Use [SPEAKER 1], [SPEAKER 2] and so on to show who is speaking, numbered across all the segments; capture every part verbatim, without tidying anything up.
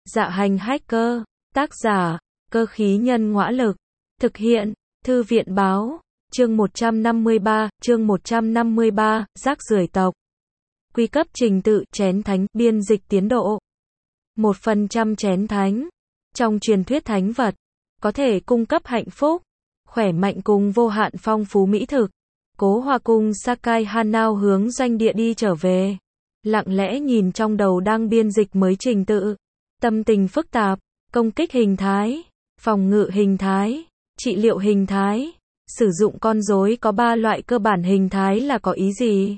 [SPEAKER 1] Dạ hành hacker, tác giả, cơ khí nhân ngõa lực, thực hiện, thư viện báo, chương một trăm năm mươi ba, chương một trăm năm mươi ba, rác rưởi tộc. Quy cấp trình tự, chén thánh, biên dịch tiến độ. Một phần trăm chén thánh. Trong truyền thuyết thánh vật, có thể cung cấp hạnh phúc, khỏe mạnh cùng vô hạn phong phú mỹ thực. Cố Hòa cùng Sakai Hanao hướng doanh địa đi trở về. Lặng lẽ nhìn trong đầu đang biên dịch mới trình tự. Tâm tình phức tạp, công kích hình thái, phòng ngự hình thái, trị liệu hình thái. Sử dụng con rối có ba loại cơ bản hình thái là có ý gì?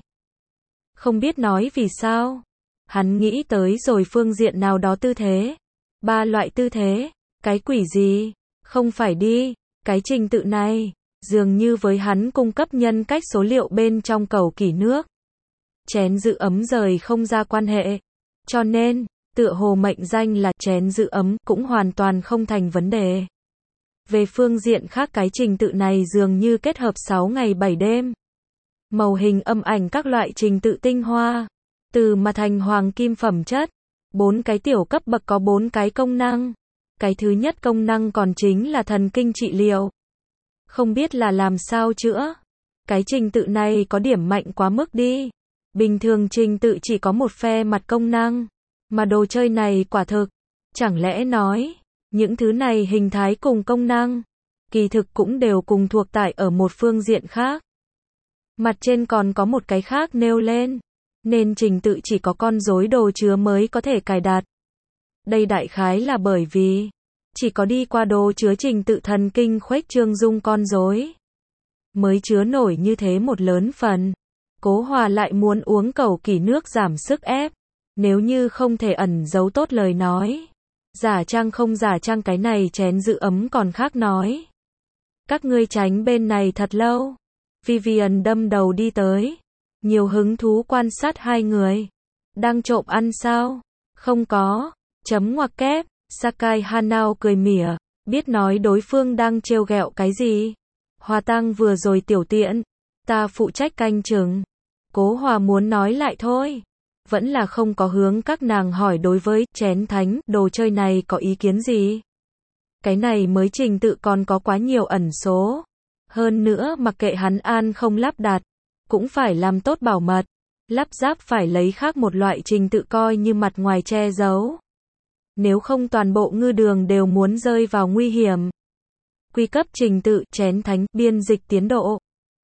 [SPEAKER 1] Không biết nói vì sao. Hắn nghĩ tới rồi phương diện nào đó tư thế. Ba loại tư thế, cái quỷ gì? Không phải đi, cái trình tự này, dường như với hắn cung cấp nhân cách số liệu bên trong cầu kỷ nước. Chén giữ ấm rời không ra quan hệ. Cho nên, tựa hồ mệnh danh là chén giữ ấm cũng hoàn toàn không thành vấn đề. Về phương diện khác cái trình tự này dường như kết hợp sáu ngày bảy đêm. Màu hình âm ảnh các loại trình tự tinh hoa. Từ mà thành hoàng kim phẩm chất. Bốn cái tiểu cấp bậc có bốn cái công năng. Cái thứ nhất công năng còn chính là thần kinh trị liệu. Không biết là làm sao chữa. Cái trình tự này có điểm mạnh quá mức đi. Bình thường trình tự chỉ có một phe mặt công năng. Mà đồ chơi này quả thực. Chẳng lẽ nói, những thứ này hình thái cùng công năng, kỳ thực cũng đều cùng thuộc tại ở một phương diện khác. Mặt trên còn có một cái khác nêu lên. Nên trình tự chỉ có con rối đồ chứa mới có thể cài đặt. Đây đại khái là bởi vì chỉ có đi qua đồ chứa trình tự thần kinh khuếch trương dung con rối mới chứa nổi như thế một lớn phần. Cố Hòa lại muốn uống cầu kỷ nước giảm sức ép. Nếu như không thể ẩn giấu tốt lời nói. Giả trang không giả trang cái này chén giữ ấm còn khác nói. Các ngươi tránh bên này thật lâu. Vivian đâm đầu đi tới. Nhiều hứng thú quan sát hai người. Đang trộm ăn sao? Không có. Chấm ngoặc kép. Sakai Hanao cười mỉa. Biết nói đối phương đang trêu ghẹo cái gì. Hòa Tăng vừa rồi tiểu tiện. Ta phụ trách canh chừng. Cố Hòa muốn nói lại thôi. Vẫn là không có hướng các nàng hỏi đối với chén thánh đồ chơi này có ý kiến gì. Cái này mới trình tự còn có quá nhiều ẩn số. Hơn nữa mặc kệ hắn an không lắp đặt. Cũng phải làm tốt bảo mật. Lắp ráp phải lấy khác một loại trình tự coi như mặt ngoài che giấu. Nếu không toàn bộ ngư đường đều muốn rơi vào nguy hiểm. Quy cấp trình tự chén thánh biên dịch tiến độ.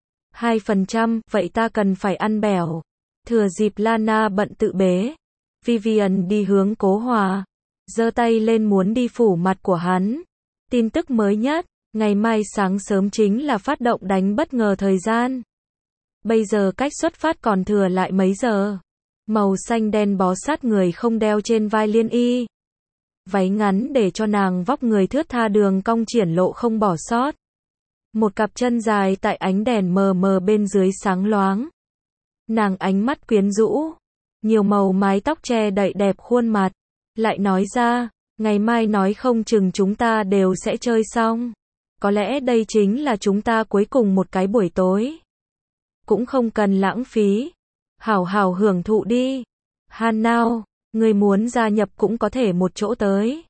[SPEAKER 1] hai phần trăm, vậy ta cần phải ăn bẻo. Thừa dịp Lana bận tự bế. Vivian đi hướng Cố Hòa. Giơ tay lên muốn đi phủ mặt của hắn. Tin tức mới nhất. Ngày mai sáng sớm chính là phát động đánh bất ngờ thời gian. Bây giờ cách xuất phát còn thừa lại mấy giờ. Màu xanh đen bó sát người không đeo trên vai liên y. Váy ngắn để cho nàng vóc người thướt tha đường cong triển lộ không bỏ sót. Một cặp chân dài tại ánh đèn mờ mờ bên dưới sáng loáng. Nàng ánh mắt quyến rũ. Nhiều màu mái tóc che đậy đẹp khuôn mặt. Lại nói ra, ngày mai nói không chừng chúng ta đều sẽ chơi xong. Có lẽ đây chính là chúng ta cuối cùng một cái buổi tối. Cũng không cần lãng phí. Hảo hảo hưởng thụ đi. Hanao, người muốn gia nhập cũng có thể một chỗ tới.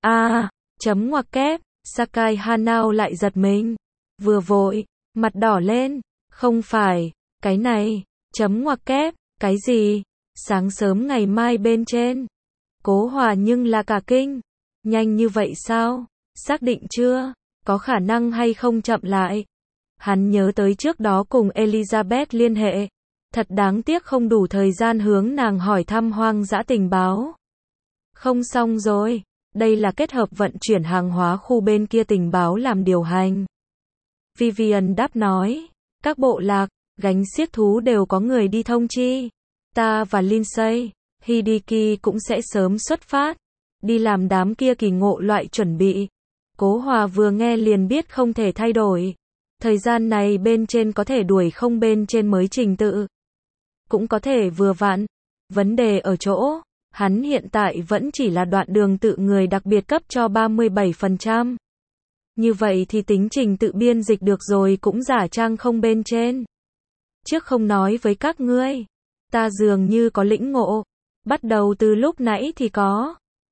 [SPEAKER 1] À, chấm ngoặc kép, Sakai Hanao lại giật mình. Vừa vội, mặt đỏ lên. Không phải, cái này, chấm ngoặc kép, cái gì? Sáng sớm ngày mai bên trên. Cố Hòa nhưng là cả kinh. Nhanh như vậy sao? Xác định chưa? Có khả năng hay không chậm lại? Hắn nhớ tới trước đó cùng Elizabeth liên hệ. Thật đáng tiếc không đủ thời gian hướng nàng hỏi thăm hoang dã tình báo. Không xong rồi. Đây là kết hợp vận chuyển hàng hóa khu bên kia tình báo làm điều hành. Vivian đáp nói. Các bộ lạc, gánh xiếc thú đều có người đi thông chi. Ta và Lindsay, Hideki cũng sẽ sớm xuất phát. Đi làm đám kia kỳ ngộ loại chuẩn bị. Cố Hòa vừa nghe liền biết không thể thay đổi. Thời gian này bên trên có thể đuổi không bên trên mới trình tự. Cũng có thể vừa vặn. Vấn đề ở chỗ, hắn hiện tại vẫn chỉ là đoạn đường tự người đặc biệt cấp cho ba mươi bảy phần trăm. Như vậy thì tính trình tự biên dịch được rồi cũng giả trang không bên trên. Trước không nói với các ngươi. Ta dường như có lĩnh ngộ. Bắt đầu từ lúc nãy thì có.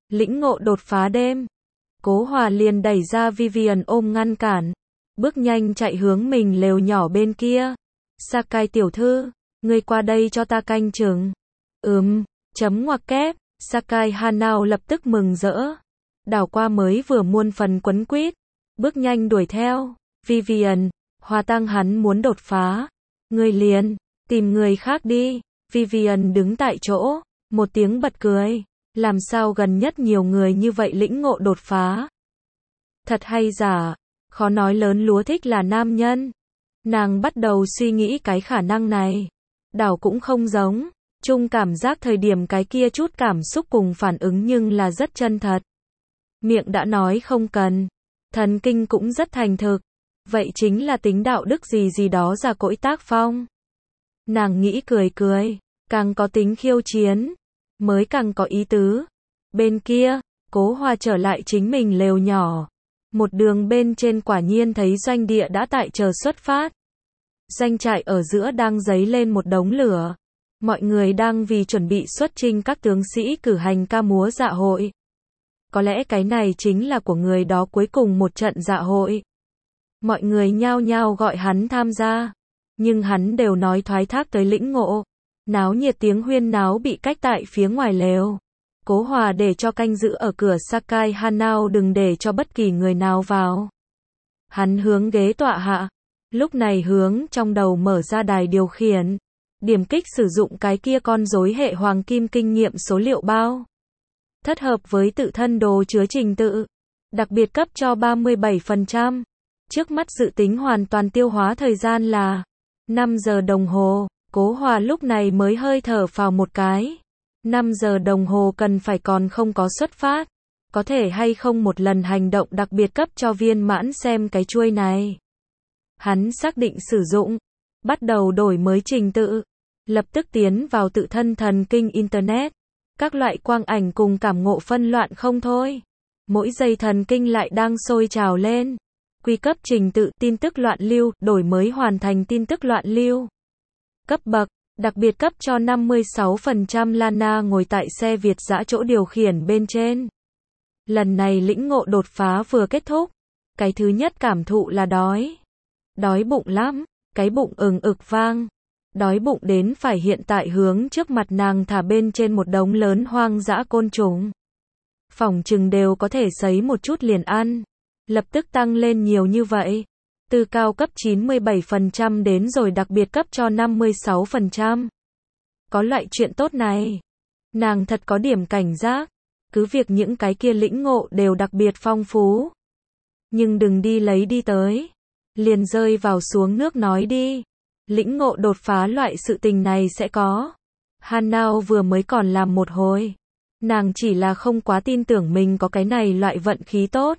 [SPEAKER 1] Lĩnh ngộ đột phá đêm. Cố Hòa liền đẩy ra Vivian ôm ngăn cản. Bước nhanh chạy hướng mình lều nhỏ bên kia. Sakai tiểu thư, ngươi qua đây cho ta canh chừng. Ừm, chấm ngoặc kép. Sakai Hanao lập tức mừng rỡ. Đảo qua mới vừa muôn phần quấn quýt. Bước nhanh đuổi theo. Vivian, Hòa Tăng hắn muốn đột phá. Ngươi liền, tìm người khác đi. Vivian đứng tại chỗ. Một tiếng bật cười. Làm sao gần nhất nhiều người như vậy lĩnh ngộ đột phá? Thật hay giả? Khó nói lớn lúa thích là nam nhân. Nàng bắt đầu suy nghĩ cái khả năng này. Đảo cũng không giống. Chung cảm giác thời điểm cái kia chút cảm xúc cùng phản ứng nhưng là rất chân thật. Miệng đã nói không cần. Thần kinh cũng rất thành thực. Vậy chính là tính đạo đức gì gì đó ra cỗi tác phong. Nàng nghĩ cười cười. Càng có tính khiêu chiến. Mới càng có ý tứ. Bên kia, Cố Hòa trở lại chính mình lều nhỏ. Một đường bên trên quả nhiên thấy doanh địa đã tại chờ xuất phát. Doanh trại ở giữa đang dấy lên một đống lửa. Mọi người đang vì chuẩn bị xuất chinh các tướng sĩ cử hành ca múa dạ hội. Có lẽ cái này chính là của người đó cuối cùng một trận dạ hội. Mọi người nhao nhao gọi hắn tham gia. Nhưng hắn đều nói thoái thác tới lĩnh ngộ. Náo nhiệt tiếng huyên náo bị cách tại phía ngoài lều. Cố Hòa để cho canh giữ ở cửa Sakai Hanao đừng để cho bất kỳ người nào vào. Hắn hướng ghế tọa hạ. Lúc này hướng trong đầu mở ra đài điều khiển. Điểm kích sử dụng cái kia con rối hệ hoàng kim kinh nghiệm số liệu bao. Thất hợp với tự thân đồ chứa trình tự. Đặc biệt cấp cho ba mươi bảy phần trăm. Trước mắt dự tính hoàn toàn tiêu hóa thời gian là năm giờ đồng hồ. Cố Hòa lúc này mới hơi thở phào một cái. năm giờ đồng hồ cần phải còn không có xuất phát. Có thể hay không một lần hành động đặc biệt cấp cho viên mãn xem cái chuôi này. Hắn xác định sử dụng. Bắt đầu đổi mới trình tự. Lập tức tiến vào tự thân thần kinh Internet. Các loại quang ảnh cùng cảm ngộ phân loạn không thôi. Mỗi giây thần kinh lại đang sôi trào lên. Quy cấp trình tự tin tức loạn lưu, đổi mới hoàn thành tin tức loạn lưu. Cấp bậc, đặc biệt cấp cho năm mươi sáu phần trăm Lana ngồi tại xe Việt dã chỗ điều khiển bên trên. Lần này lĩnh ngộ đột phá vừa kết thúc. Cái thứ nhất cảm thụ là đói. Đói bụng lắm, cái bụng ừng ực vang. Đói bụng đến phải hiện tại hướng trước mặt nàng thả bên trên một đống lớn hoang dã côn trùng. Phỏng chừng đều có thể sấy một chút liền ăn. Lập tức tăng lên nhiều như vậy. Từ cao cấp chín mươi bảy phần trăm đến rồi đặc biệt cấp cho năm mươi sáu phần trăm. Có loại chuyện tốt này. Nàng thật có điểm cảnh giác. Cứ việc những cái kia lĩnh ngộ đều đặc biệt phong phú. Nhưng đừng đi lấy đi tới. Liền rơi vào xuống nước nói đi. Lĩnh ngộ đột phá loại sự tình này sẽ có. Hanao vừa mới còn làm một hồi. Nàng chỉ là không quá tin tưởng mình có cái này loại vận khí tốt.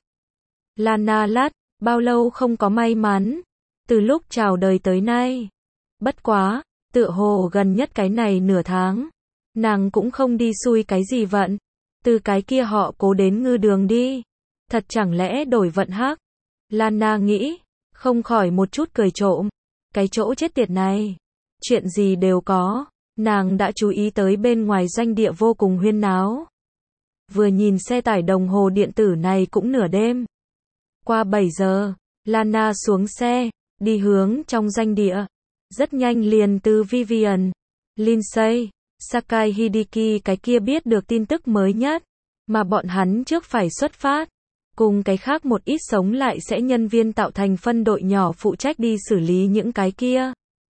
[SPEAKER 1] Lana lát, bao lâu không có may mắn. Từ lúc chào đời tới nay. Bất quá, tựa hồ gần nhất cái này nửa tháng. Nàng cũng không đi xui cái gì vận. Từ cái kia họ Cố đến Ngư Đường đi. Thật chẳng lẽ đổi vận hắc. Lana nghĩ, không khỏi một chút cười trộm. Cái chỗ chết tiệt này. Chuyện gì đều có. Nàng đã chú ý tới bên ngoài doanh địa vô cùng huyên náo. Vừa nhìn xe tải đồng hồ điện tử này cũng nửa đêm. Qua bảy giờ, Lana xuống xe, đi hướng trong doanh địa. Rất nhanh liền từ Vivian, Lindsay, Sakai Hideki cái kia biết được tin tức mới nhất. Mà bọn hắn trước phải xuất phát. Cùng cái khác một ít sống lại sẽ nhân viên tạo thành phân đội nhỏ phụ trách đi xử lý những cái kia.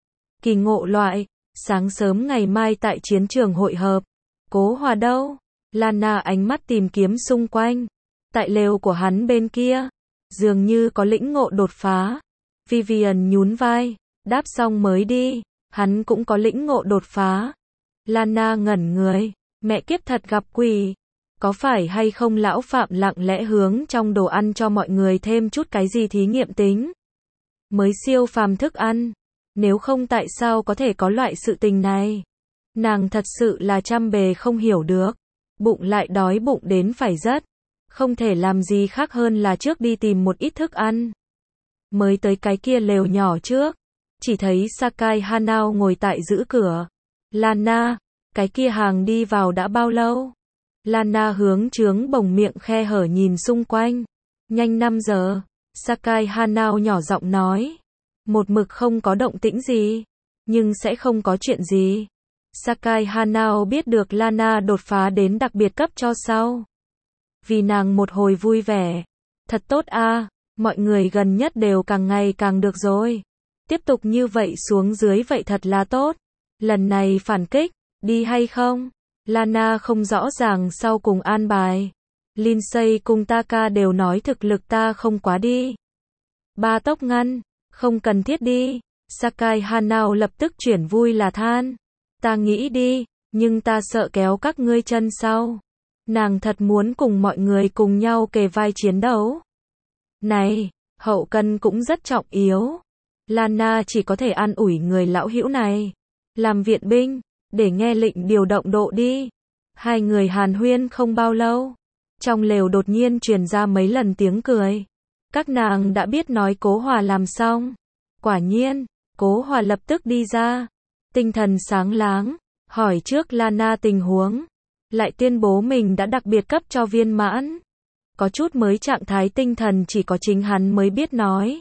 [SPEAKER 1] Kỳ ngộ loại, sáng sớm ngày mai tại chiến trường hội hợp. Cố Hòa đâu? Lana ánh mắt tìm kiếm xung quanh. Tại lều của hắn bên kia, dường như có lĩnh ngộ đột phá. Vivian nhún vai, đáp xong mới đi. Hắn cũng có lĩnh ngộ đột phá. Lana ngẩn người, mẹ kiếp thật gặp quỷ. Có phải hay không lão Phạm lặng lẽ hướng trong đồ ăn cho mọi người thêm chút cái gì thí nghiệm tính? Mới siêu phàm thức ăn. Nếu không tại sao có thể có loại sự tình này? Nàng thật sự là trăm bề không hiểu được. Bụng lại đói bụng đến phải rất. Không thể làm gì khác hơn là trước đi tìm một ít thức ăn. Mới tới cái kia lều nhỏ trước. Chỉ thấy Sakai Hanao ngồi tại giữ cửa. Lana, cái kia hàng đi vào đã bao lâu? Lana hướng trướng bồng miệng khe hở nhìn xung quanh. Nhanh năm giờ. Sakai Hanao nhỏ giọng nói. Một mực không có động tĩnh gì. Nhưng sẽ không có chuyện gì. Sakai Hanao biết được Lana đột phá đến đặc biệt cấp cho sau. Vì nàng một hồi vui vẻ. Thật tốt a, mọi người gần nhất đều càng ngày càng được rồi. Tiếp tục như vậy xuống dưới vậy thật là tốt. Lần này phản kích, đi hay không? Lana không rõ ràng sau cùng an bài. Lindsay cùng Taka đều nói thực lực ta không quá đi. Ba tốc ngăn, không cần thiết đi. Sakai Hanao lập tức chuyển vui là than. Ta nghĩ đi, nhưng ta sợ kéo các ngươi chân sau. Nàng thật muốn cùng mọi người cùng nhau kề vai chiến đấu. Này, hậu cần cũng rất trọng yếu. Lana chỉ có thể an ủi người lão hữu này. Làm viện binh, để nghe lệnh điều động độ đi. Hai người hàn huyên không bao lâu. Trong lều đột nhiên truyền ra mấy lần tiếng cười. Các nàng đã biết nói Cố Hòa làm xong. Quả nhiên, Cố Hòa lập tức đi ra. Tinh thần sáng láng, hỏi trước Lana tình huống. Lại tuyên bố mình đã đặc biệt cấp cho viên mãn. Có chút mới trạng thái tinh thần chỉ có chính hắn mới biết nói.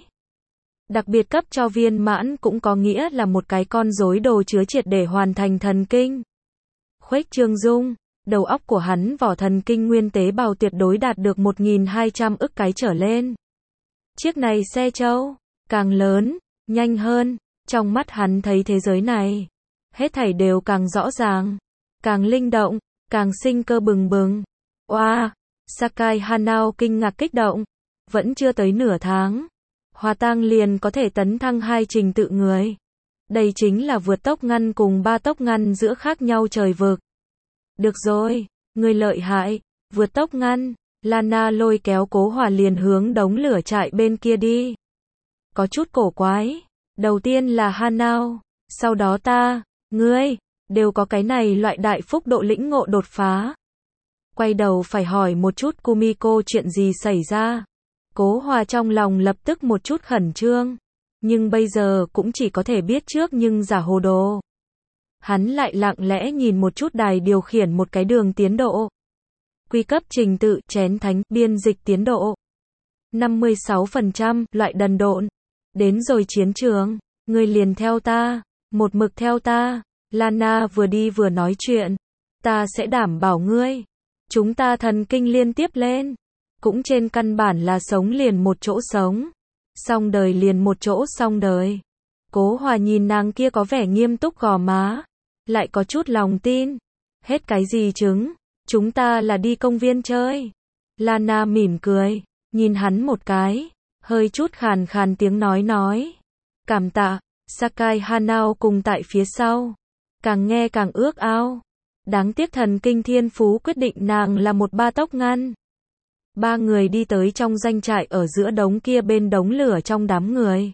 [SPEAKER 1] Đặc biệt cấp cho viên mãn cũng có nghĩa là một cái con rối đồ chứa triệt để hoàn thành thần kinh. Khuếch trương dung, đầu óc của hắn vỏ thần kinh nguyên tế bào tuyệt đối đạt được một nghìn hai trăm ức cái trở lên. Chiếc này xe trâu, càng lớn, nhanh hơn, trong mắt hắn thấy thế giới này. Hết thảy đều càng rõ ràng, càng linh động, càng sinh cơ bừng bừng. Oa, wow, Sakai Hanao kinh ngạc kích động. Vẫn chưa tới nửa tháng. Hòa tang liền có thể tấn thăng hai trình tự người. Đây chính là vượt tốc ngăn cùng ba tốc ngăn giữa khác nhau trời vực. Được rồi, người lợi hại, vượt tốc ngăn. Lana lôi kéo Cố Hòa liền hướng đống lửa trại bên kia đi. Có chút cổ quái. Đầu tiên là Hanao, sau đó ta, ngươi, đều có cái này loại đại phúc độ lĩnh ngộ đột phá. Quay đầu phải hỏi một chút Kumiko chuyện gì xảy ra. Cố Hòa trong lòng lập tức một chút khẩn trương. Nhưng bây giờ cũng chỉ có thể biết trước nhưng giả hồ đồ. Hắn lại lặng lẽ nhìn một chút đài điều khiển một cái đường tiến độ. Quy cấp trình tự, chén thánh, biên dịch tiến độ. năm mươi sáu phần trăm, loại đần độn. Đến rồi chiến trường, ngươi liền theo ta, một mực theo ta. Lana vừa đi vừa nói chuyện. Ta sẽ đảm bảo ngươi. Chúng ta thần kinh liên tiếp lên. Cũng trên căn bản là sống liền một chỗ sống. Xong đời liền một chỗ xong đời. Cố Hòa nhìn nàng kia có vẻ nghiêm túc gò má. Lại có chút lòng tin. Hết cái gì chứng. Chúng ta là đi công viên chơi. Lana mỉm cười. Nhìn hắn một cái. Hơi chút khàn khàn tiếng nói nói. Cảm tạ. Sakai Hanao cùng tại phía sau. Càng nghe càng ước ao. Đáng tiếc thần kinh thiên phú quyết định nàng là một ba tốc ngăn. Ba người đi tới trong doanh trại ở giữa đống kia bên đống lửa trong đám người.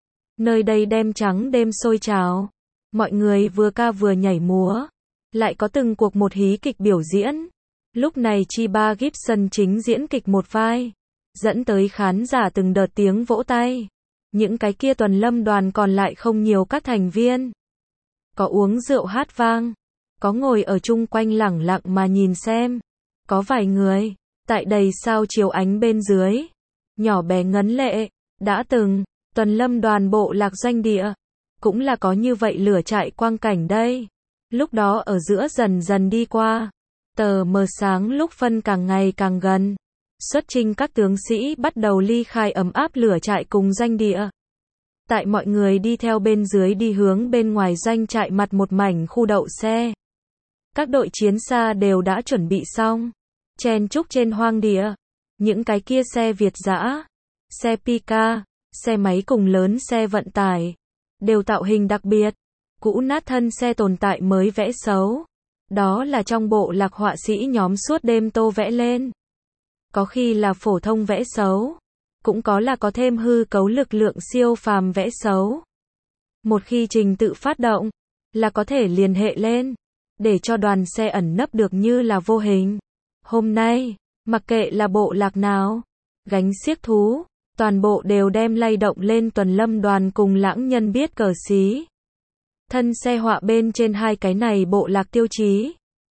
[SPEAKER 1] Nơi đây đêm trắng đêm sôi trào. Mọi người vừa ca vừa nhảy múa. Lại có từng cuộc một hí kịch biểu diễn. Lúc này Chiba Gibson chính diễn kịch một vai. Dẫn tới khán giả từng đợt tiếng vỗ tay. Những cái kia tuần lâm đoàn còn lại không nhiều các thành viên. Có uống rượu hát vang. Có ngồi ở chung quanh lẳng lặng mà nhìn xem. Có vài người. Tại đầy sao chiếu ánh bên dưới. Nhỏ bé ngấn lệ. Đã từng. Tuần lâm đoàn bộ lạc doanh địa. Cũng là có như vậy lửa trại quang cảnh đây. Lúc đó ở giữa dần dần đi qua. Tờ mờ sáng lúc phân càng ngày càng gần. Xuất chinh các tướng sĩ bắt đầu ly khai ấm áp lửa trại cùng doanh địa. Tại mọi người đi theo bên dưới đi hướng bên ngoài doanh trại mặt một mảnh khu đậu xe. Các đội chiến xa đều đã chuẩn bị xong. Chen chúc trên hoang địa. Những cái kia xe Việt dã, xe Pika, xe máy cùng lớn xe vận tải. Đều tạo hình đặc biệt. Cũ nát thân xe tồn tại mới vẽ xấu. Đó là trong bộ lạc họa sĩ nhóm suốt đêm tô vẽ lên. Có khi là phổ thông vẽ xấu. Cũng có là có thêm hư cấu lực lượng siêu phàm vẽ xấu. Một khi trình tự phát động, là có thể liên hệ lên. Để cho đoàn xe ẩn nấp được như là vô hình. Hôm nay, mặc kệ là bộ lạc nào, gánh xiếc thú, toàn bộ đều đem lay động lên tuần lâm đoàn cùng lãng nhân biết cờ xí. Thân xe họa bên trên hai cái này bộ lạc tiêu chí.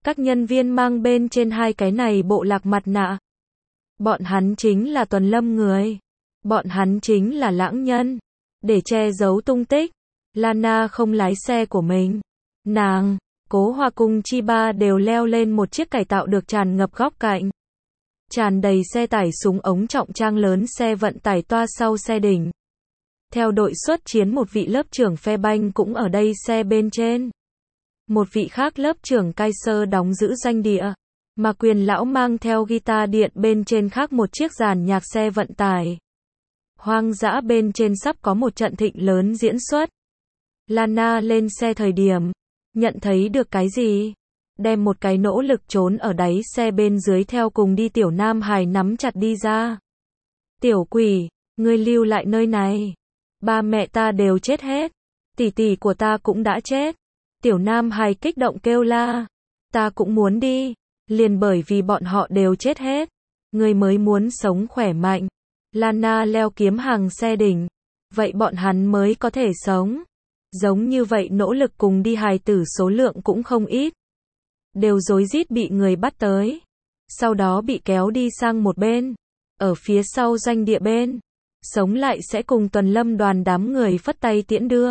[SPEAKER 1] Các nhân viên mang bên trên hai cái này bộ lạc mặt nạ. Bọn hắn chính là Tuần Lâm người. Bọn hắn chính là lãng nhân. Để che giấu tung tích, Lana không lái xe của mình. Nàng, Cố Hoa cùng Chi Ba đều leo lên một chiếc cải tạo được tràn ngập góc cạnh. Tràn đầy xe tải súng ống trọng trang lớn xe vận tải toa sau xe đỉnh. Theo đội xuất chiến một vị lớp trưởng phe banh cũng ở đây xe bên trên. Một vị khác lớp trưởng Kaiser đóng giữ doanh địa. Mà Quyền lão mang theo guitar điện bên trên khác một chiếc dàn nhạc xe vận tải. Hoang dã bên trên sắp có một trận thịnh lớn diễn xuất. Lana lên xe thời điểm, nhận thấy được cái gì? Đem một cái nỗ lực trốn ở đáy xe bên dưới theo cùng đi tiểu Nam Hải nắm chặt đi ra. Tiểu quỷ, ngươi lưu lại nơi này. Ba mẹ ta đều chết hết. Tỷ tỷ của ta cũng đã chết. Tiểu Nam Hải kích động kêu la. Ta cũng muốn đi. Liền bởi vì bọn họ đều chết hết. Ngươi mới muốn sống khỏe mạnh. Lana leo kiếm hàng xe đỉnh. Vậy bọn hắn mới có thể sống. Giống như vậy nỗ lực cùng đi hài tử số lượng cũng không ít. Đều rối rít bị người bắt tới. Sau đó bị kéo đi sang một bên. Ở phía sau doanh địa bên. Sống lại sẽ cùng Tuần Lâm đoàn đám người phất tay tiễn đưa.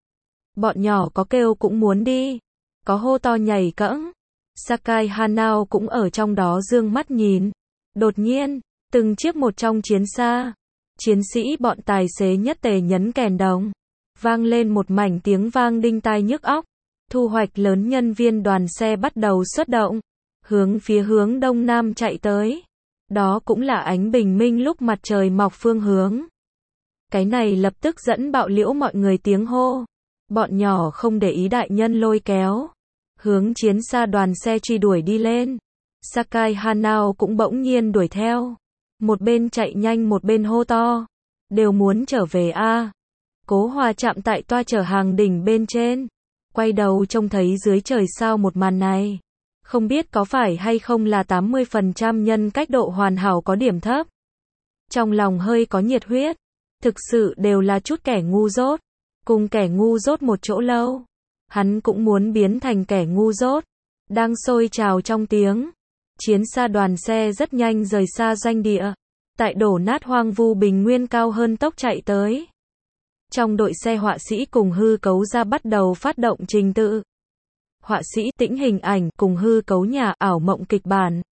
[SPEAKER 1] Bọn nhỏ có kêu cũng muốn đi. Có hô to nhảy cẫng. Sakai Hanao cũng ở trong đó dương mắt nhìn. Đột nhiên, từng chiếc một trong chiến xa. Chiến sĩ bọn tài xế nhất tề nhấn kèn đồng. Vang lên một mảnh tiếng vang đinh tai nhức óc. Thu hoạch lớn nhân viên đoàn xe bắt đầu xuất động. Hướng phía hướng đông nam chạy tới. Đó cũng là ánh bình minh lúc mặt trời mọc phương hướng. Cái này lập tức dẫn bạo liễu mọi người tiếng hô. Bọn nhỏ không để ý đại nhân lôi kéo. Hướng chiến xa đoàn xe truy đuổi đi lên. Sakai Hanao cũng bỗng nhiên đuổi theo. Một bên chạy nhanh một bên hô to. Đều muốn trở về a. Cố Hòa chạm tại toa chở hàng đỉnh bên trên. Quay đầu trông thấy dưới trời sao một màn này. Không biết có phải hay không là tám mươi phần trăm nhân cách độ hoàn hảo có điểm thấp. Trong lòng hơi có nhiệt huyết. Thực sự đều là chút kẻ ngu dốt. Cùng kẻ ngu dốt một chỗ lâu. Hắn cũng muốn biến thành kẻ ngu dốt. Đang sôi trào trong tiếng. Chiến xa đoàn xe rất nhanh rời xa doanh địa. Tại đổ nát hoang vu bình nguyên cao hơn tốc chạy tới. Trong đội xe họa sĩ cùng hư cấu ra bắt đầu phát động trình tự. Họa sĩ tĩnh hình ảnh cùng hư cấu nhà ảo mộng kịch bản.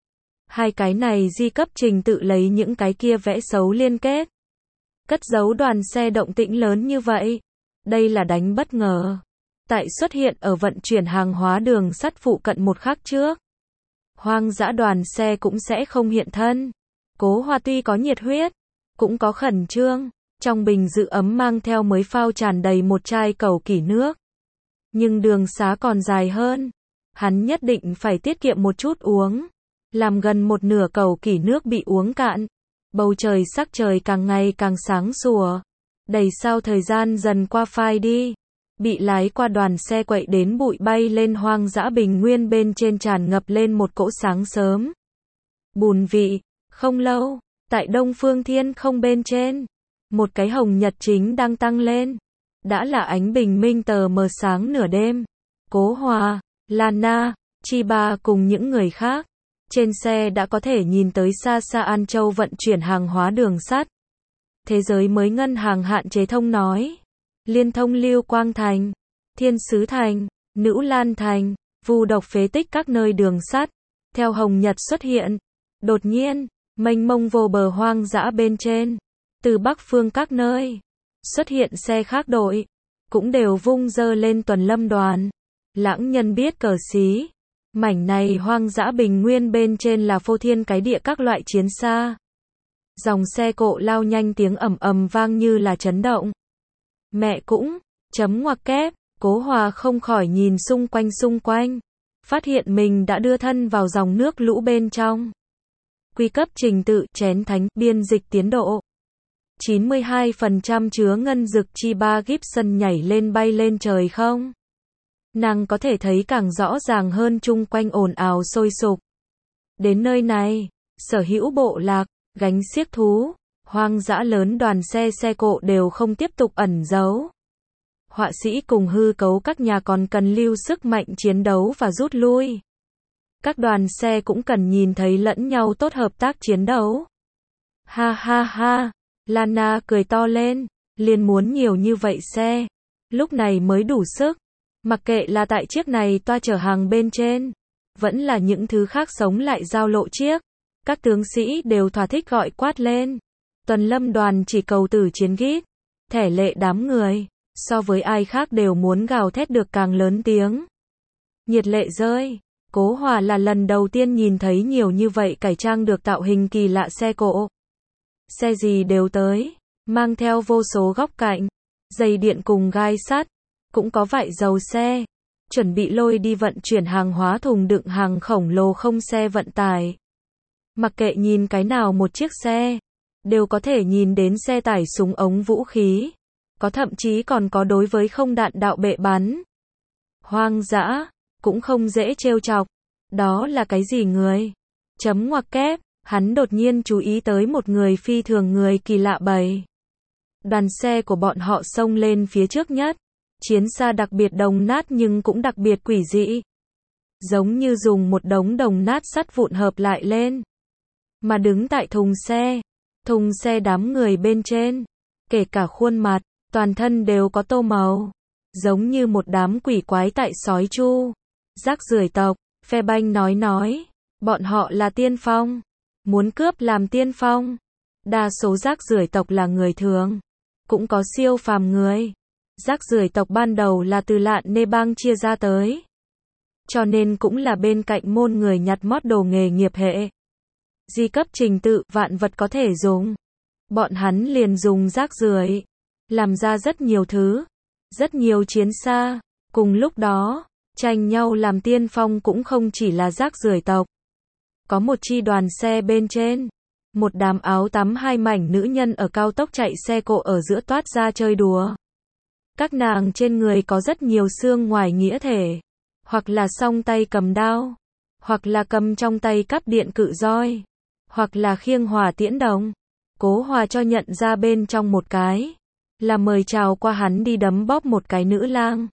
[SPEAKER 1] Hai cái này di cấp trình tự lấy những cái kia vẽ xấu liên kết. Cất giấu đoàn xe động tĩnh lớn như vậy. Đây là đánh bất ngờ. Tại xuất hiện ở vận chuyển hàng hóa đường sắt phụ cận một khắc trước. Hoang dã đoàn xe cũng sẽ không hiện thân. Cố Hoa tuy có nhiệt huyết, cũng có khẩn trương. Trong bình giữ ấm mang theo mới phao tràn đầy một chai cầu kỷ nước. Nhưng đường xá còn dài hơn. Hắn nhất định phải tiết kiệm một chút uống. Làm gần một nửa cầu kỷ nước bị uống cạn. Bầu trời sắc trời càng ngày càng sáng sủa. Đầy sao thời gian dần qua phai đi. Bị lái qua đoàn xe quậy đến bụi bay lên hoang dã bình nguyên bên trên tràn ngập lên một cỗ sáng sớm. Bùn vị, không lâu, tại Đông Phương Thiên không bên trên. Một cái hồng nhật chính đang tăng lên. Đã là ánh bình minh tờ mờ sáng nửa đêm. Cố Hòa, Lana, Chi Ba cùng những người khác. Trên xe đã có thể nhìn tới xa xa An Châu vận chuyển hàng hóa đường sắt. Thế giới mới ngân hàng hạn chế thông nói. Liên thông Lưu Quang Thành, Thiên Sứ Thành, Nữ Lan Thành, vu độc phế tích các nơi đường sắt. Theo hồng nhật xuất hiện. Đột nhiên, mênh mông vô bờ hoang dã bên trên. Từ bắc phương các nơi. Xuất hiện xe khác đội. Cũng đều vung dơ lên Tuần Lâm đoàn. Lãng nhân biết cờ xí. Mảnh này hoang dã bình nguyên bên trên là phô thiên cái địa các loại chiến xa. Dòng xe cộ lao nhanh tiếng ầm ầm vang như là chấn động. Mẹ cũng, chấm ngoặc kép, Cố Hòa không khỏi nhìn xung quanh xung quanh. Phát hiện mình đã đưa thân vào dòng nước lũ bên trong. Quy cấp trình tự, chén thánh, biên dịch tiến độ. chín mươi hai phần trăm chứa ngân dực. Chi Ba Gibson nhảy lên bay lên trời không? Nàng có thể thấy càng rõ ràng hơn chung quanh ồn ào sôi sục. Đến nơi này, sở hữu bộ lạc, gánh xiếc thú, hoang dã lớn đoàn xe xe cộ đều không tiếp tục ẩn giấu. Họa sĩ cùng hư cấu các nhà còn cần lưu sức mạnh chiến đấu và rút lui. Các đoàn xe cũng cần nhìn thấy lẫn nhau tốt hợp tác chiến đấu. Ha ha ha, Lana cười to lên, liền muốn nhiều như vậy xe, lúc này mới đủ sức. Mặc kệ là tại chiếc này toa chở hàng bên trên, vẫn là những thứ khác sống lại giao lộ chiếc, các tướng sĩ đều thỏa thích gọi quát lên. Tuần lâm đoàn chỉ cầu tử chiến gít, thẻ lệ đám người, so với ai khác đều muốn gào thét được càng lớn tiếng. Nhiệt lệ rơi, Cố Hòa là lần đầu tiên nhìn thấy nhiều như vậy cải trang được tạo hình kỳ lạ xe cộ. Xe gì đều tới, mang theo vô số góc cạnh, dây điện cùng gai sắt, cũng có vại dầu xe, chuẩn bị lôi đi vận chuyển hàng hóa thùng đựng hàng khổng lồ không xe vận tải. Mặc kệ nhìn cái nào một chiếc xe, đều có thể nhìn đến xe tải súng ống vũ khí, có thậm chí còn có đối với không đạn đạo bệ bắn. Hoang dã, cũng không dễ trêu chọc. Đó là cái gì người? Chấm ngoặc kép, hắn đột nhiên chú ý tới một người phi thường người kỳ lạ bầy. Đoàn xe của bọn họ xông lên phía trước nhất. Chiến xa đặc biệt đồng nát nhưng cũng đặc biệt quỷ dị. Giống như dùng một đống đồng nát sắt vụn hợp lại lên. Mà đứng tại thùng xe. Thùng xe đám người bên trên. Kể cả khuôn mặt, toàn thân đều có tô màu. Giống như một đám quỷ quái tại sói chu. Rác rưởi tộc, phe banh nói nói. Bọn họ là tiên phong. Muốn cướp làm tiên phong. Đa số rác rưởi tộc là người thường. Cũng có siêu phàm người. Rác rưởi tộc ban đầu là từ Lạn Nê Bang chia ra tới. Cho nên cũng là bên cạnh môn người nhặt mót đồ nghề nghiệp hệ. Di cấp trình tự vạn vật có thể dùng. Bọn hắn liền dùng rác rưởi làm ra rất nhiều thứ. Rất nhiều chiến xa. Cùng lúc đó, tranh nhau làm tiên phong cũng không chỉ là rác rưởi tộc. Có một chi đoàn xe bên trên. Một đám áo tắm hai mảnh nữ nhân ở cao tốc chạy xe cộ ở giữa toát ra chơi đùa. Các nàng trên người có rất nhiều xương ngoài nghĩa thể. Hoặc là song tay cầm đao. Hoặc là cầm trong tay cáp điện cự roi. Hoặc là khiêng hỏa tiễn đồng. Cố Hòa cho nhận ra bên trong một cái. Là mời chào qua hắn đi đấm bóp một cái nữ lang.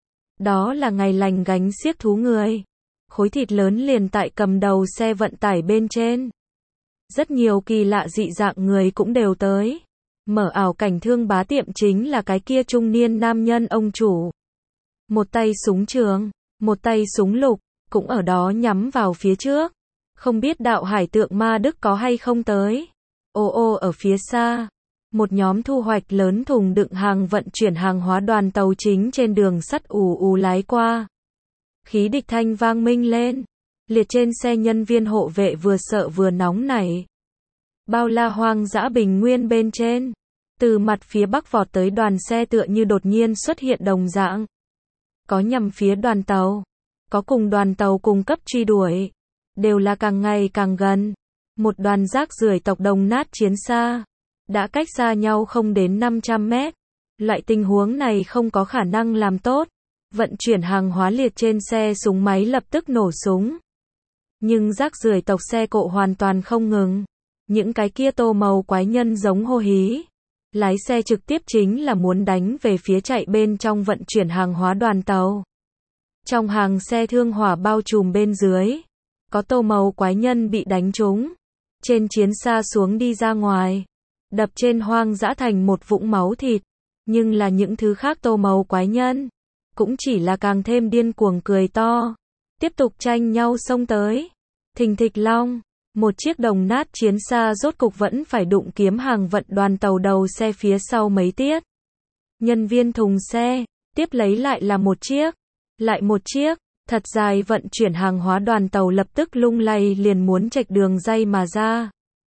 [SPEAKER 1] Đó là ngày lành gánh xiếc thú người. Khối thịt lớn liền tại cầm đầu xe vận tải bên trên. Rất nhiều kỳ lạ dị dạng người cũng đều tới. Mở ảo cảnh thương bá tiệm chính là cái kia trung niên nam nhân ông chủ. Một tay súng trường, một tay súng lục, cũng ở đó nhắm vào phía trước. Không biết đạo hải tượng ma đức có hay không tới. Ô ô ở phía xa. Một nhóm thu hoạch lớn thùng đựng hàng vận chuyển hàng hóa đoàn tàu chính trên đường sắt ù ù lái qua. Khí địch thanh vang minh lên. Liệt trên xe nhân viên hộ vệ vừa sợ vừa nóng nảy. Bao la hoang dã bình nguyên bên trên. Từ mặt phía bắc vọt tới đoàn xe tựa như đột nhiên xuất hiện đồng dạng. Có nhằm phía đoàn tàu. Có cùng đoàn tàu cùng cấp truy đuổi. Đều là càng ngày càng gần. Một đoàn rác rưởi tộc đồng nát chiến xa. Đã cách xa nhau không đến năm trăm mét. Loại tình huống này không có khả năng làm tốt. Vận chuyển hàng hóa liệt trên xe súng máy lập tức nổ súng. Nhưng rác rưởi tộc xe cộ hoàn toàn không ngừng. Những cái kia tô màu quái nhân giống hô hí. Lái xe trực tiếp chính là muốn đánh về phía chạy bên trong vận chuyển hàng hóa đoàn tàu. Trong hàng xe thương hỏa bao trùm bên dưới. Có tô màu quái nhân bị đánh trúng. Trên chiến xa xuống đi ra ngoài. Đập trên hoang dã thành một vũng máu thịt. Nhưng là những thứ khác tô màu quái nhân. Cũng chỉ là càng thêm điên cuồng cười to. Tiếp tục tranh nhau xông tới. Thình thịch long. Một chiếc đồng nát chiến xa rốt cục vẫn phải đụng kiếm hàng vận đoàn tàu đầu xe phía sau mấy tiết. Nhân viên thùng xe. Tiếp lấy lại là một chiếc. Lại một chiếc. Thật dài vận chuyển hàng hóa đoàn tàu lập tức lung lay liền muốn chệch đường ray mà ra.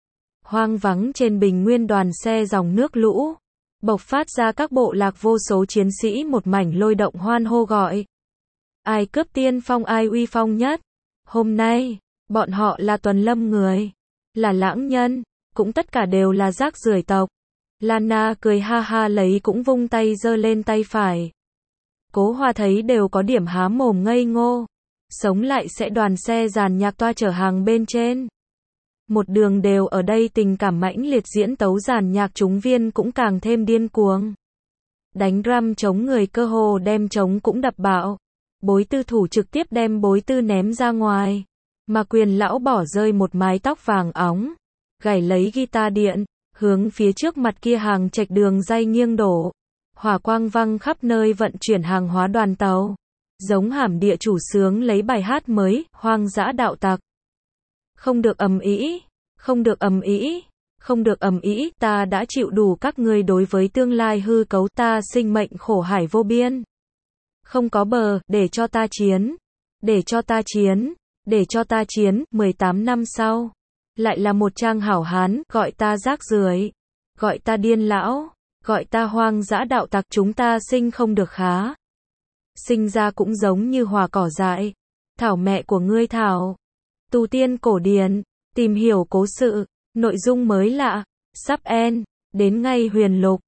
[SPEAKER 1] Hoang vắng trên bình nguyên đoàn xe dòng nước lũ. Bộc phát ra các bộ lạc vô số chiến sĩ một mảnh lôi động hoan hô gọi. Ai cướp tiên phong ai uy phong nhất. Hôm nay, bọn họ là tuần lâm người. Là lãng nhân, cũng tất cả đều là rác rưởi tộc. Lana cười ha ha lấy cũng vung tay giơ lên tay phải. Cố Hòa thấy đều có điểm há mồm ngây ngô. Sống lại sẽ đoàn xe dàn nhạc toa chở hàng bên trên. Một đường đều ở đây tình cảm mãnh liệt diễn tấu dàn nhạc chúng viên cũng càng thêm điên cuồng. Đánh drum chống người cơ hồ đem chống cũng đập bạo. Bối tư thủ trực tiếp đem bối tư ném ra ngoài. Mà Quyền lão bỏ rơi một mái tóc vàng óng, gảy lấy guitar điện, hướng phía trước mặt kia hàng trạch đường ray nghiêng đổ. Hỏa quang văng khắp nơi vận chuyển hàng hóa đoàn tàu. Giống hàm địa chủ sướng lấy bài hát mới, hoang dã đạo tặc. Không được ầm ĩ, không được ầm ĩ, không được ầm ĩ, ta đã chịu đủ các ngươi đối với tương lai hư cấu, ta sinh mệnh khổ hải vô biên. Không có bờ, để cho ta chiến, để cho ta chiến, để cho ta chiến, mười tám năm sau. Lại là một trang hảo hán, gọi ta rác rưởi, gọi ta điên lão, gọi ta hoang dã đạo tặc, chúng ta sinh không được khá. Sinh ra cũng giống như hòa cỏ dại. Thảo mẹ của ngươi thảo. Tu tiên cổ điển, tìm hiểu cố sự, nội dung mới lạ, sắp end, đến ngay huyền lục.